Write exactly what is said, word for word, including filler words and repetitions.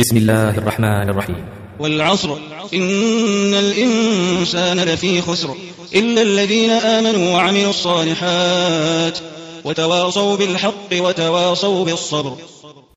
بسم الله الرحمن الرحيم. والعصر إن الإنسان لفي خسر إلا الذين آمنوا وعملوا الصالحات وتواصوا بالحق وتواصوا بالصبر.